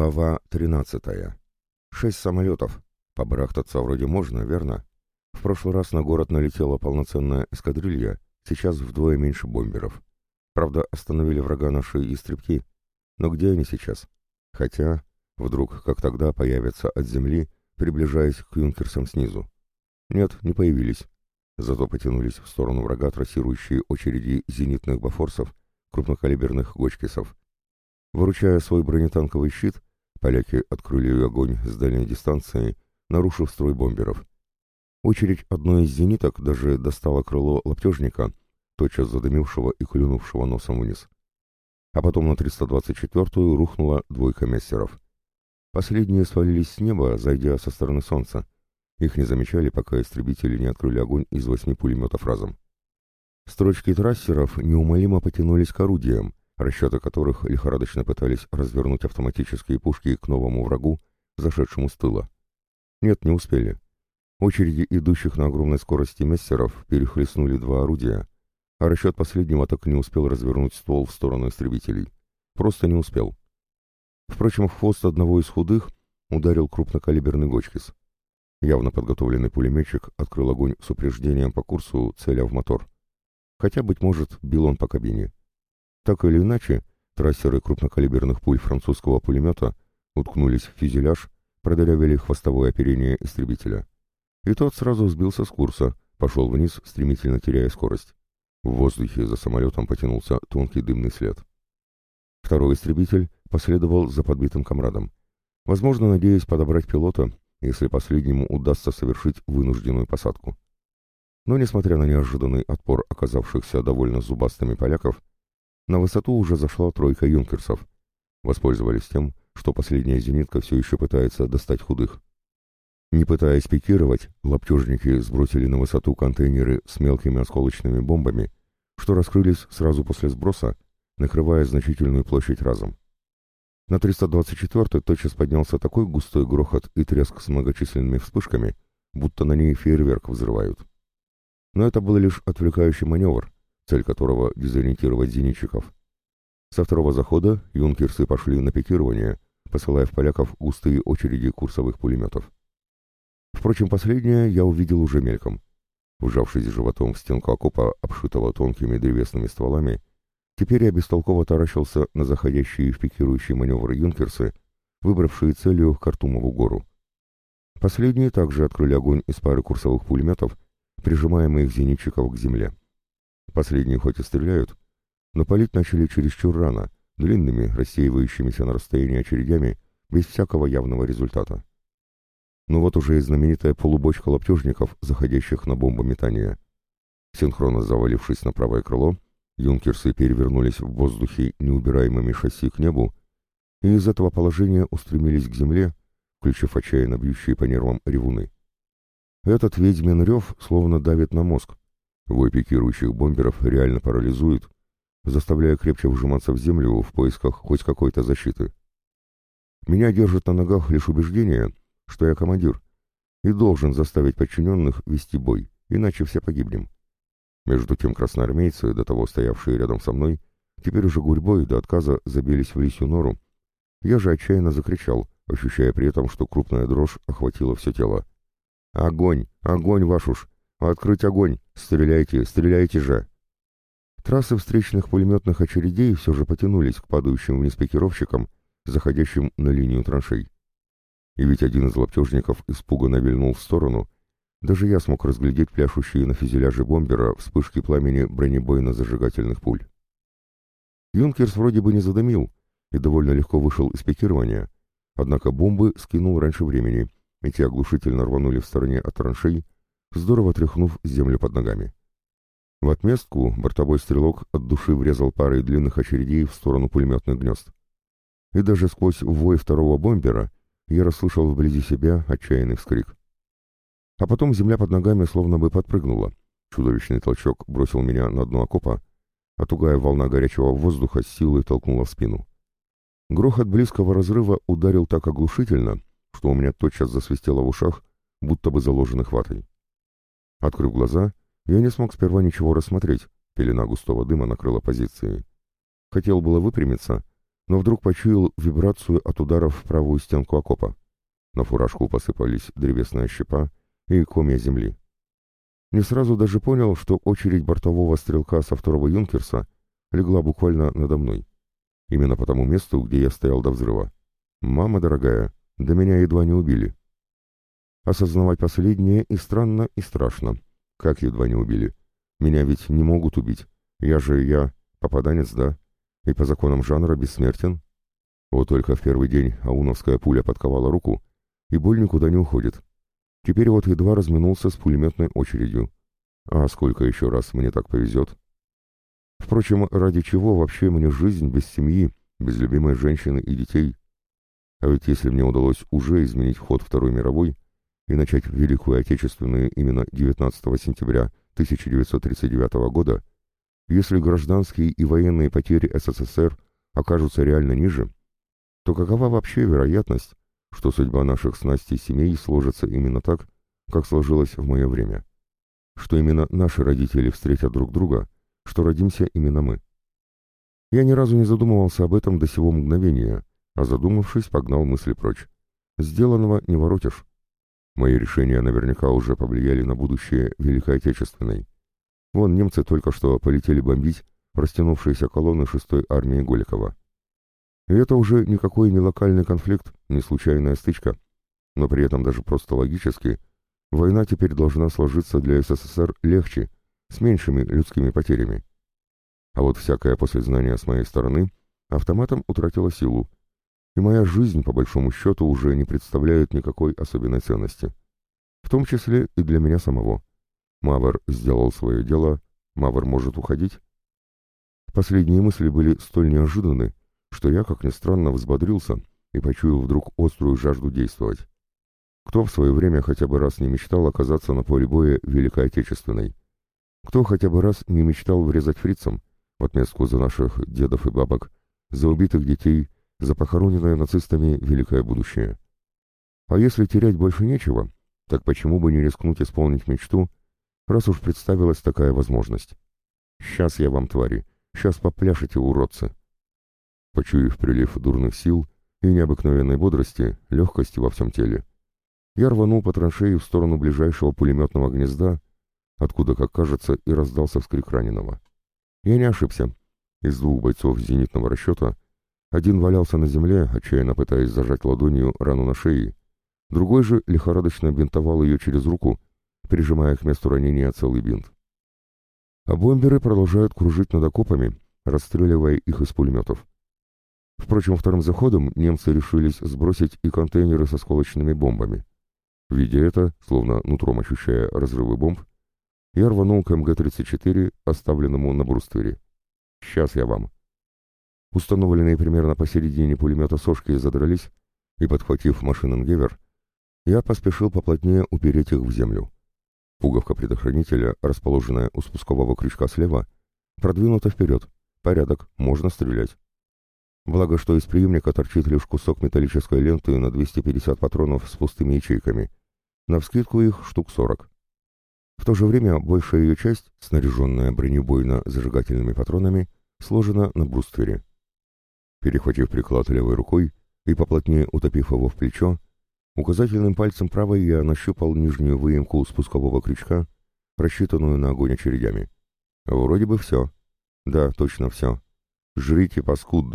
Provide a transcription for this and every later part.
Глава 13. 6 самолетов. Побарахтаться вроде можно, верно? В прошлый раз на город налетела полноценная эскадрилья, сейчас вдвое меньше бомберов. Правда, остановили врага наши истребки. Но где они сейчас? Хотя, вдруг, как тогда, появятся от земли, приближаясь к юнкерсам снизу. Нет, не появились. Зато потянулись в сторону врага трассирующие очереди зенитных бафорсов, крупнокалиберных гочкисов. Выручая свой бронетанковый щит, поляки открыли огонь с дальней дистанции, нарушив строй бомберов. Очередь одной из зениток даже достала крыло лаптежника, тотчас задымившего и клюнувшего носом вниз. А потом на 324-ю рухнула двойка мессеров. Последние свалились с неба, зайдя со стороны солнца. Их не замечали, пока истребители не открыли огонь из 8 пулеметов разом. Строчки трассеров неумолимо потянулись к орудиям, расчеты которых лихорадочно пытались развернуть автоматические пушки к новому врагу, зашедшему с тыла. Нет, не успели. Очереди идущих на огромной скорости мессеров перехлестнули два орудия, а расчет последнего так и не успел развернуть ствол в сторону истребителей. Просто не успел. Впрочем, в хвост одного из худых ударил крупнокалиберный гочкис. Явно подготовленный пулеметчик открыл огонь с упреждением по курсу, целя в мотор. Хотя, быть может, бил он по кабине. Так или иначе, трассеры крупнокалиберных пуль французского пулемета уткнулись в фюзеляж, продырявили хвостовое оперение истребителя. И тот сразу сбился с курса, пошел вниз, стремительно теряя скорость. В воздухе за самолетом потянулся тонкий дымный след. Второй истребитель последовал за подбитым комрадом, возможно, надеясь подобрать пилота, если последнему удастся совершить вынужденную посадку. Но, несмотря на неожиданный отпор оказавшихся довольно зубастыми поляков, на высоту уже зашла тройка юнкерсов. Воспользовались тем, что последняя зенитка все еще пытается достать худых. Не пытаясь пикировать, лаптежники сбросили на высоту контейнеры с мелкими осколочными бомбами, что раскрылись сразу после сброса, накрывая значительную площадь разом. На 324-й тотчас поднялся такой густой грохот и треск с многочисленными вспышками, будто на ней фейерверк взрывают. Но это был лишь отвлекающий маневр, цель которого — дезориентировать зенитчиков. Со второго захода юнкерсы пошли на пикирование, посылая в поляков густые очереди курсовых пулеметов. Впрочем, последнее я увидел уже мельком. Вжавшись животом в стенку окопа, обшитого тонкими древесными стволами, теперь я бестолково таращился на заходящие в пикирующий маневр юнкерсы, выбравшие целью Картумову гору. Последние также открыли огонь из пары курсовых пулеметов, прижимая моих зенитчиков к земле. Последние хоть и стреляют, но палить начали чересчур рано, длинными, рассеивающимися на расстоянии очередями, без всякого явного результата. Но вот уже и знаменитая полубочка лаптежников, заходящих на бомбометание. Синхронно завалившись на правое крыло, юнкерсы перевернулись в воздухе неубираемыми шасси к небу и из этого положения устремились к земле, включив отчаянно бьющие по нервам ревуны. Этот ведьмин рев словно давит на мозг. Вой пикирующих бомберов реально парализует, заставляя крепче вжиматься в землю в поисках хоть какой-то защиты. Меня держит на ногах лишь убеждение, что я командир, и должен заставить подчиненных вести бой, иначе все погибнем. Между тем красноармейцы, до того стоявшие рядом со мной, теперь уже гурьбой до отказа забились в лисью нору. Я же отчаянно закричал, ощущая при этом, что крупная дрожь охватила все тело. «Огонь! Огонь, ваш уж! Открыть огонь! Стреляйте! Стреляйте же!» Трассы встречных пулеметных очередей все же потянулись к падающим вниз пикировщикам, заходящим на линию траншей. И ведь один из лаптежников испуганно вильнул в сторону. Даже я смог разглядеть пляшущие на фюзеляже бомбера вспышки пламени бронебойно-зажигательных пуль. Юнкерс вроде бы не задымил и довольно легко вышел из пикирования, однако бомбы скинул раньше времени, и те оглушительно рванули в стороне от траншей, здорово тряхнув землю под ногами. В отместку бортовой стрелок от души врезал парой длинных очередей в сторону пулеметных гнезд. И даже сквозь вой второго бомбера я расслышал вблизи себя отчаянный вскрик. А потом земля под ногами словно бы подпрыгнула. Чудовищный толчок бросил меня на дно окопа, а тугая волна горячего воздуха с силой толкнула в спину. Грохот близкого разрыва ударил так оглушительно, что у меня тотчас засвистело в ушах, будто бы заложенных ватой. Открыв глаза, я не смог сперва ничего рассмотреть, пелена густого дыма накрыла позиции. Хотел было выпрямиться, но вдруг почуял вибрацию от ударов в правую стенку окопа. На фуражку посыпались древесная щепа и комья земли. Не сразу даже понял, что очередь бортового стрелка со второго «Юнкерса» легла буквально надо мной. Именно по тому месту, где я стоял до взрыва. Мама дорогая, да меня едва не убили. Осознавать последнее и странно, и страшно. Как едва не убили? Меня ведь не могут убить. Я попаданец, да? И по законам жанра бессмертен. Вот только в первый день ауновская пуля подковала руку, и боль никуда не уходит. Теперь вот едва разминулся с пулеметной очередью. А сколько еще раз мне так повезет? Впрочем, ради чего вообще мне жизнь без семьи, без любимой женщины и детей? А ведь если мне удалось уже изменить ход Второй мировой и начать Великую Отечественную именно 19 сентября 1939 года, если гражданские и военные потери СССР окажутся реально ниже, то какова вообще вероятность, что судьба наших с Настей семей сложится именно так, как сложилась в мое время? Что именно наши родители встретят друг друга, что родимся именно мы? Я ни разу не задумывался об этом до сего мгновения, а задумавшись, погнал мысли прочь. Сделанного не воротишь. Мои решения наверняка уже повлияли на будущее Великой Отечественной. Вон немцы только что полетели бомбить растянувшиеся колонны 6-й армии Голикова. И это уже никакой не локальный конфликт, не случайная стычка, но при этом даже просто логически война теперь должна сложиться для СССР легче, с меньшими людскими потерями. А вот всякое послезнание с моей стороны автоматом утратило силу, и моя жизнь, по большому счету, уже не представляет никакой особенной ценности. В том числе и для меня самого. Мавр сделал свое дело, Мавр может уходить. Последние мысли были столь неожиданны, что я, как ни странно, взбодрился и почуял вдруг острую жажду действовать. Кто в свое время хотя бы раз не мечтал оказаться на поле боя Великой Отечественной? Кто хотя бы раз не мечтал врезать фрицам в отместку за наших дедов и бабок, за убитых детей, за похороненное нацистами великое будущее? А если терять больше нечего, так почему бы не рискнуть исполнить мечту, раз уж представилась такая возможность? Сейчас я вам, твари, сейчас попляшете, уродцы. Почуяв прилив дурных сил и необыкновенной бодрости, легкости во всем теле, я рванул по траншеи в сторону ближайшего пулеметного гнезда, откуда, как кажется, и раздался вскрик раненого. Я не ошибся. Из двух бойцов зенитного расчета один валялся на земле, отчаянно пытаясь зажать ладонью рану на шее, другой же лихорадочно бинтовал ее через руку, прижимая к месту ранения целый бинт. А бомберы продолжают кружить над окопами, расстреливая их из пулеметов. Впрочем, вторым заходом немцы решились сбросить и контейнеры с осколочными бомбами. Видя это, словно нутром ощущая разрывы бомб, я рванул к МГ-34, оставленному на бруствере. «Сейчас я вам». Установленные примерно посередине пулемета сошки задрались, и, подхватив машиненгевер, я поспешил поплотнее упереть их в землю. Пуговка предохранителя, расположенная у спускового крючка слева, продвинута вперед. Порядок, можно стрелять. Благо, что из приемника торчит лишь кусок металлической ленты на 250 патронов с пустыми ячейками. Навскидку их штук 40. В то же время большая ее часть, снаряженная бронебойно-зажигательными патронами, сложена на бруствере. Перехватив приклад левой рукой и поплотнее утопив его в плечо, указательным пальцем правой я нащупал нижнюю выемку спускового крючка, рассчитанную на огонь очередями. Вроде бы все. Да, точно все. Жрите, паскуд...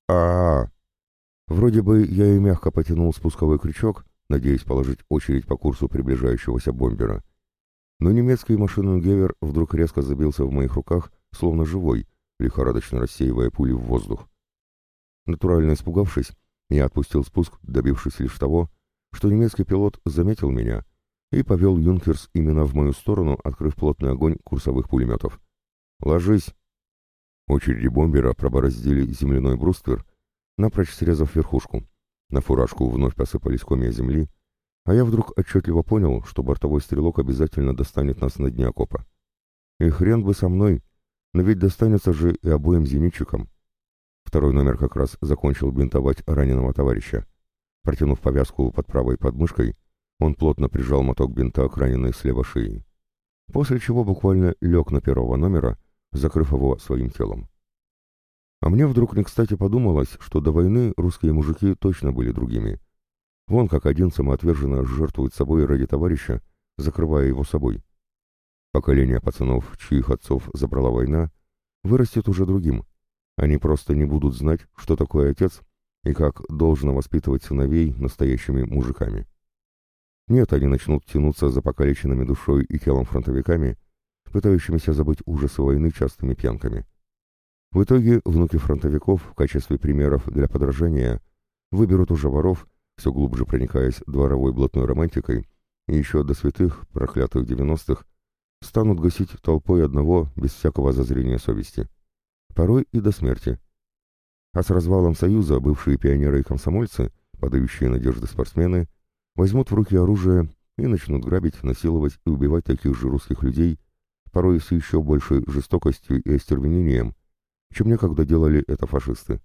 а, Вроде бы я и мягко потянул спусковой крючок, надеясь положить очередь по курсу приближающегося бомбера. Но немецкий машиненгевер вдруг резко забился в моих руках, словно живой, лихорадочно рассеивая пули в воздух. Натурально испугавшись, я отпустил спуск, добившись лишь того, что немецкий пилот заметил меня и повел «Юнкерс» именно в мою сторону, открыв плотный огонь курсовых пулеметов. «Ложись!» Очереди бомбера пробороздили земляной бруствер, напрочь срезав верхушку. На фуражку вновь посыпались комья земли, а я вдруг отчетливо понял, что бортовой стрелок обязательно достанет нас на дне окопа. И хрен бы со мной, но ведь достанется же и обоим зенитчикам. Второй номер как раз закончил бинтовать раненого товарища. Протянув повязку под правой подмышкой, он плотно прижал моток бинта к раненой слева шеи, после чего буквально лег на первого номера, закрыв его своим телом. А мне вдруг не кстати подумалось, что до войны русские мужики точно были другими. Вон как один самоотверженно жертвует собой ради товарища, закрывая его собой. Поколение пацанов, чьих отцов забрала война, вырастет уже другим. Они просто не будут знать, что такое отец и как должно воспитывать сыновей настоящими мужиками. Нет, они начнут тянуться за покалеченными душой и телом фронтовиками, пытающимися забыть ужасы войны частыми пьянками. В итоге внуки фронтовиков в качестве примеров для подражания выберут уже воров, все глубже проникаясь дворовой блатной романтикой, и еще до святых, проклятых 90-х, станут гасить толпой одного без всякого зазрения совести. Порой и до смерти. А с развалом Союза бывшие пионеры и комсомольцы, подающие надежды спортсмены, возьмут в руки оружие и начнут грабить, насиловать и убивать таких же русских людей, порой с еще большей жестокостью и остервенением, чем некогда делали это фашисты.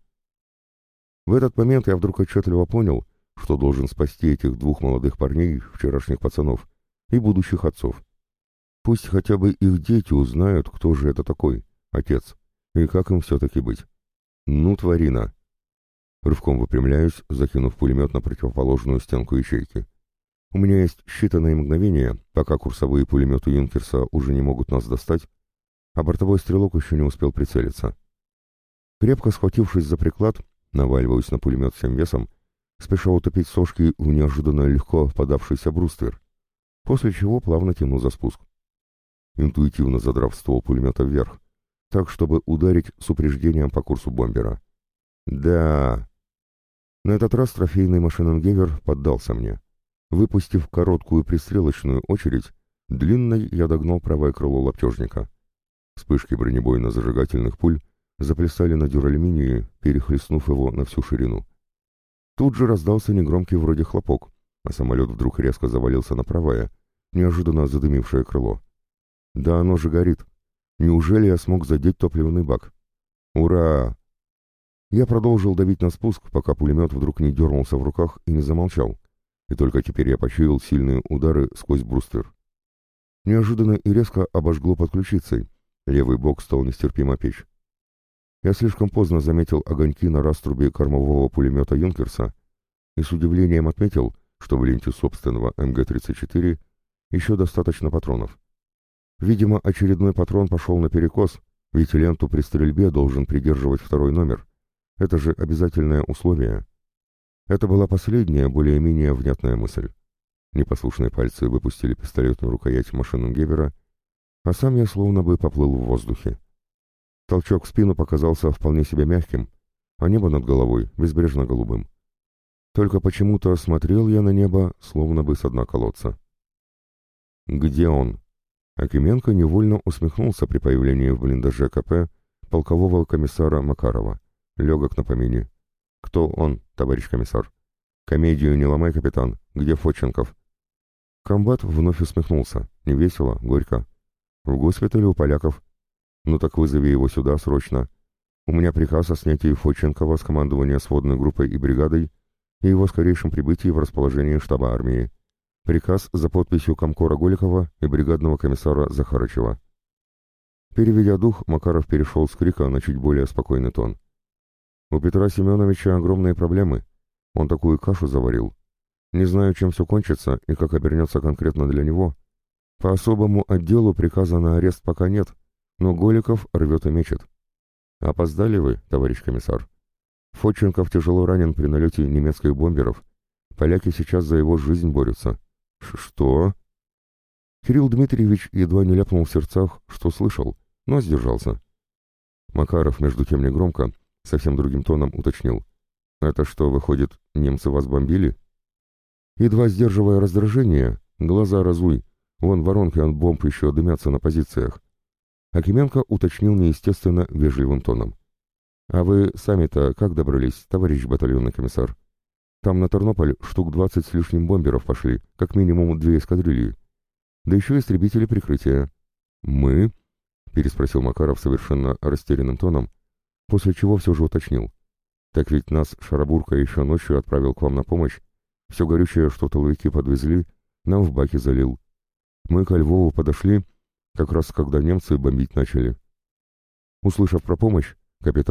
В этот момент я вдруг отчетливо понял, что должен спасти этих двух молодых парней, вчерашних пацанов, и будущих отцов. Пусть хотя бы их дети узнают, кто же это такой, отец, и как им все-таки быть. Ну, тварина! Рывком выпрямляюсь, закинув пулемет на противоположную стенку ячейки. У меня есть считанные мгновения, пока курсовые пулеметы Юнкерса уже не могут нас достать, а бортовой стрелок еще не успел прицелиться. Крепко схватившись за приклад, наваливаюсь на пулемет всем весом, спеша утопить сошки в неожиданно легко подавшийся бруствер, после чего плавно тяну за спуск. Интуитивно задрав ствол пулемета вверх, так, чтобы ударить с упреждением по курсу бомбера. Да! На этот раз трофейный машинонгевер поддался мне. Выпустив короткую пристрелочную очередь, длинной я догнал правое крыло лаптежника. Вспышки бронебойно-зажигательных пуль заплясали на дюралюминии, перехлестнув его на всю ширину. Тут же раздался негромкий вроде хлопок, а самолет вдруг резко завалился на правое, неожиданно задымившее крыло. Да оно же горит! Неужели я смог задеть топливный бак? Ура! Я продолжил давить на спуск, пока пулемет вдруг не дернулся в руках и не замолчал, и только теперь я почуял сильные удары сквозь бруствер. Неожиданно и резко обожгло под ключицей, левый бок стал нестерпимо печь. Я слишком поздно заметил огоньки на раструбе кормового пулемета Юнкерса и с удивлением отметил, что в ленте собственного МГ-34 еще достаточно патронов. Видимо, очередной патрон пошел наперекос, ведь ленту при стрельбе должен придерживать второй номер. Это же обязательное условие. Это была последняя, более-менее внятная мысль. Непослушные пальцы выпустили пистолетную рукоять машинонгевера, а сам я словно бы поплыл в воздухе. Толчок в спину показался вполне себе мягким, а небо над головой безбрежно-голубым. Только почему-то смотрел я на небо, словно бы со дна колодца. «Где он?» Акименко невольно усмехнулся при появлении в блиндаже КП полкового комиссара Макарова. Легок на помине. «Кто он, товарищ комиссар?» «Комедию не ломай, капитан. Где Фотченков?» Комбат вновь усмехнулся. Невесело, горько. «В госпитале у поляков». «Ну так вызови его сюда срочно. У меня приказ о снятии Фотченкова с командования сводной группой и бригадой и его скорейшем прибытии в расположение штаба армии. Приказ за подписью комкора Голикова и бригадного комиссара Захарычева». Переведя дух, Макаров перешел с крика на чуть более спокойный тон. «У Петра Семеновича огромные проблемы. Он такую кашу заварил. Не знаю, чем все кончится и как обернется конкретно для него. По особому отделу приказа на арест пока нет, но Голиков рвет и мечет. Опоздали вы, товарищ комиссар. Фотченков тяжело ранен при налете немецких бомберов. Поляки сейчас за его жизнь борются». «Что?» Кирилл Дмитриевич едва не ляпнул в сердцах, что слышал, но сдержался. Макаров, между тем негромко, совсем другим тоном уточнил. «Это что, выходит, немцы вас бомбили?» Едва сдерживая раздражение, глаза разуй, вон воронки от бомб еще дымятся на позициях. Акименко уточнил неестественно вежливым тоном. «А вы сами-то как добрались, товарищ батальонный комиссар? Там на Тернополь штук 20 с лишним бомберов пошли, как минимум 2 эскадрильи. Да еще истребители прикрытия». «Мы?» — переспросил Макаров совершенно растерянным тоном, после чего все же уточнил. «Так ведь нас Шарабурка еще ночью отправил к вам на помощь. Все горючее, что тыловики подвезли, нам в баки залил. Мы ко Львову подошли, как раз когда немцы бомбить начали». Услышав про помощь, капитан,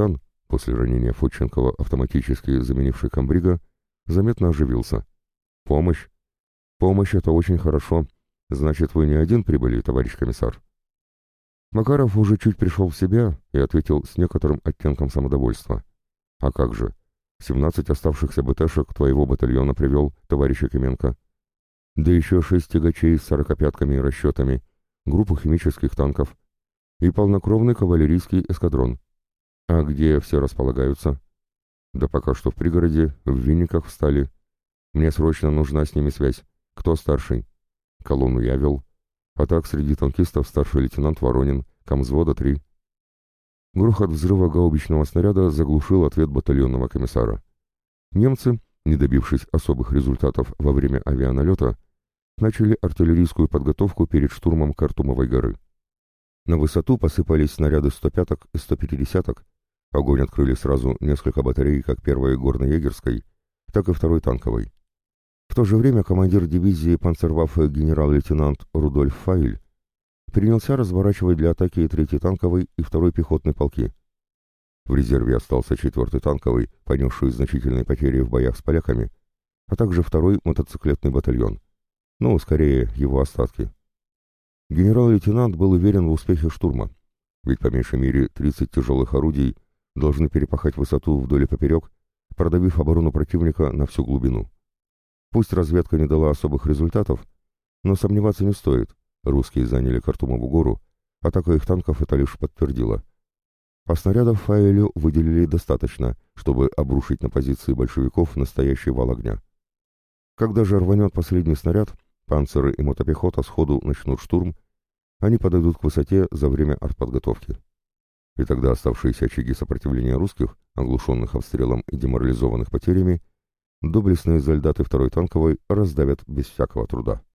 После ранения Фотченкова, автоматически заменивший комбрига, заметно оживился. «Помощь? Помощь — это очень хорошо. Значит, вы не один прибыли, товарищ комиссар?» Макаров уже чуть пришел в себя и ответил с некоторым оттенком самодовольства. «А как же? 17 оставшихся БТшек твоего батальона привел, товарищ Якименко. Да еще 6 тягачей с 45-ками и расчетами, группу химических танков и полнокровный кавалерийский эскадрон. А где все располагаются?» «Да пока что в пригороде, в Винниках встали. Мне срочно нужна с ними связь. Кто старший?» «Колонну я вел. А так среди танкистов старший лейтенант Воронин, комвзвода 3. Грохот взрыва гаубичного снаряда заглушил ответ батальонного комиссара. Немцы, не добившись особых результатов во время авианалета, начали артиллерийскую подготовку перед штурмом Картумовой горы. На высоту посыпались снаряды 105-ок и 150-ок. Огонь открыли сразу несколько батарей как первой горно-егерской, так и второй танковой. В то же время командир дивизии панцерваффе генерал-лейтенант Рудольф Файль принялся разворачивать для атаки 3-й танковый и 2-й пехотной полки. В резерве остался 4-й танковый, понесший значительные потери в боях с поляками, а также 2-й мотоциклетный батальон. Ну, скорее, его остатки. Генерал-лейтенант был уверен в успехе штурма, ведь по меньшей мере 30 тяжелых орудий должны перепахать высоту вдоль и поперек, продавив оборону противника на всю глубину. Пусть разведка не дала особых результатов, но сомневаться не стоит. Русские заняли Картумову гору, атака их танков это лишь подтвердила. А снарядов Фаэлю выделили достаточно, чтобы обрушить на позиции большевиков настоящий вал огня. Когда же рванет последний снаряд, панциры и мотопехота сходу начнут штурм, они подойдут к высоте за время артподготовки. И тогда оставшиеся очаги сопротивления русских, оглушенных обстрелом и деморализованных потерями, доблестные солдаты 2-й танковой раздавят без всякого труда.